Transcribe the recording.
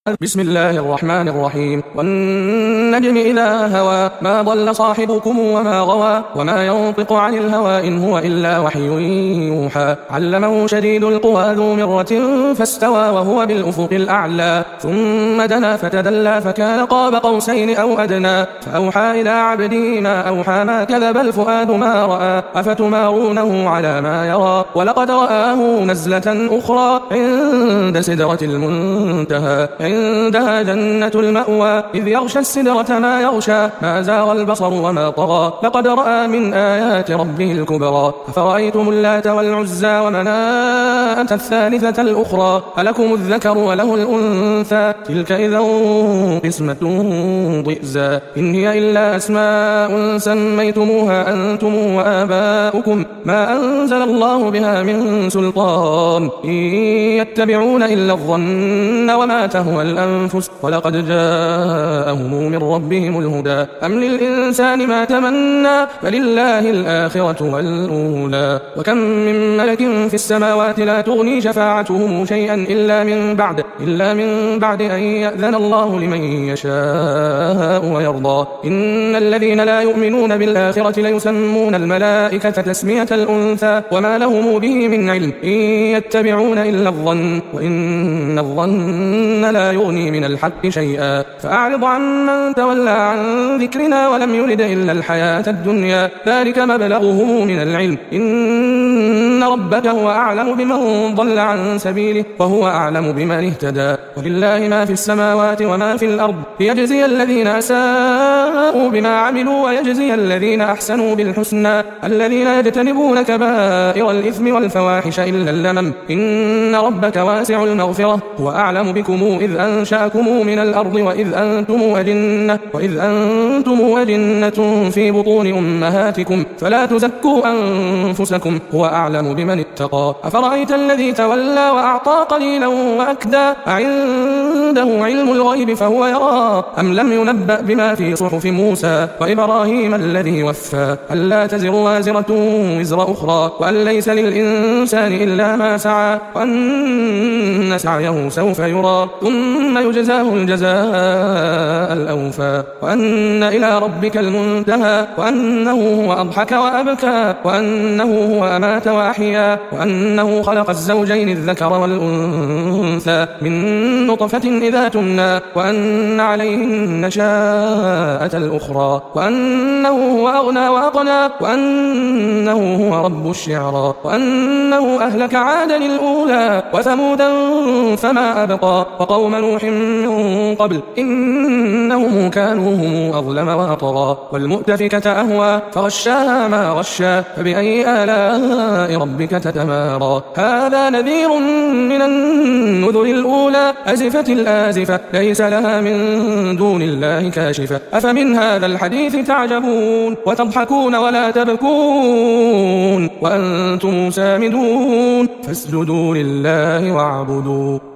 بسم الله الرحمن الرحيم. والنجم إذا هوى ما ضل صاحبكم وما غوى وما ينطق عن الهوى إن هو إلا وحي يوحى علمه شديد القوى ذو مرة فاستوى وهو بالأفق الأعلى ثم دنا فتدلى فكان قاب قوسين أو أدنى فأوحى إلى عبده ما أوحى ما كذب الفؤاد ما رأى أفتمارونه على ما يرى ولقد رآه نزلة أخرى عند سدرة المنتهى عندها جنة المأوى إذ يغشى السدرة ما يغشى ما زاغ البصر وما طغى لقد رأى من آيات ربه الكبرى أفرأيتم اللات والعزى ومناة الثالثة الأخرى ألكم الذكر وله الأنثى تلك إذا قسمة ضئزى إن هي إلا أسماء سميتموها أنتم وآباؤكم ما أنزل الله بها من سلطان إن يتبعون إلا الظن وما تهوى الأنفس ولقد جاءهم من ربهم الهدى أم للإنسان ما تمنى فلله الآخرة والأولى وكم من ملك في السماوات لا تغني شفاعتهم شيئا إلا من بعد أن يأذن الله لمن يشاء ويرضى إن الذين لا يؤمنون بالآخرة ليسمون الملائكة تسمية الأنثى وما لهم به من علم إن يتبعون إلا الظن وإن الظن لا يغني من الحق شيئا فأعرض عمن تولى عن ذكرنا ولم يرد إلا الحياة الدنيا ذلك مبلغه من العلم إن ربك هو أعلم بمن ضل عن سبيله وهو أعلم بمن اهتدى ولله ما في السماوات وما في الأرض ليجزي الذين أساءوا بما عملوا ويجزي الذين أحسنوا بالحسنى الذين يجتنبون كبائر الإثم والفواحش إلا اللمم إن ربك واسع المغفرة هو أعلم بكم إذ أنشأكم من الأرض وإذ أنتم أجنة في بطون أمهاتكم فلا تزكوا أنفسكم هو أعلم بمن اتقى أفرأيت الذي تولى وأعطى قليلا وأكدى أعنده علم الغيب فهو يرى أم لم ينبأ بما في صحف موسى وإبراهيم الذي وفى ألا تزر وازرة وزر أخرى وأن ليس للإنسان إلا ما سعى وأن سعيه سوف يرى ثم يجزاه الجزاء الأوفى وأن إلى ربك المنتهى وأنه هو أضحك وأبكى وأنه هو أمات وأحيا وأنه خلق الزوجين الذكر والأنثى من نطفة إذا تمنى وأن عليه النشاءة الأخرى وأنه هو أغنى وأقنى وأنه هو رب الشعرى وأنه أهلك عادا الأولى وثمودا فما أبقى وقوم نوح من قبل إنهم كانوا هم أظلم وأطغى والمؤتفكة أهوى فغشاها ما غشى فبأي آلاء ربك تتمارى هذا نذير من النذر الأولى أزفت الآزفة ليس لها من دون الله كاشفة أفمن هذا الحديث تعجبون وتضحكون ولا تبكون وأنتم سامدون فاسجدوا لله واعبدوا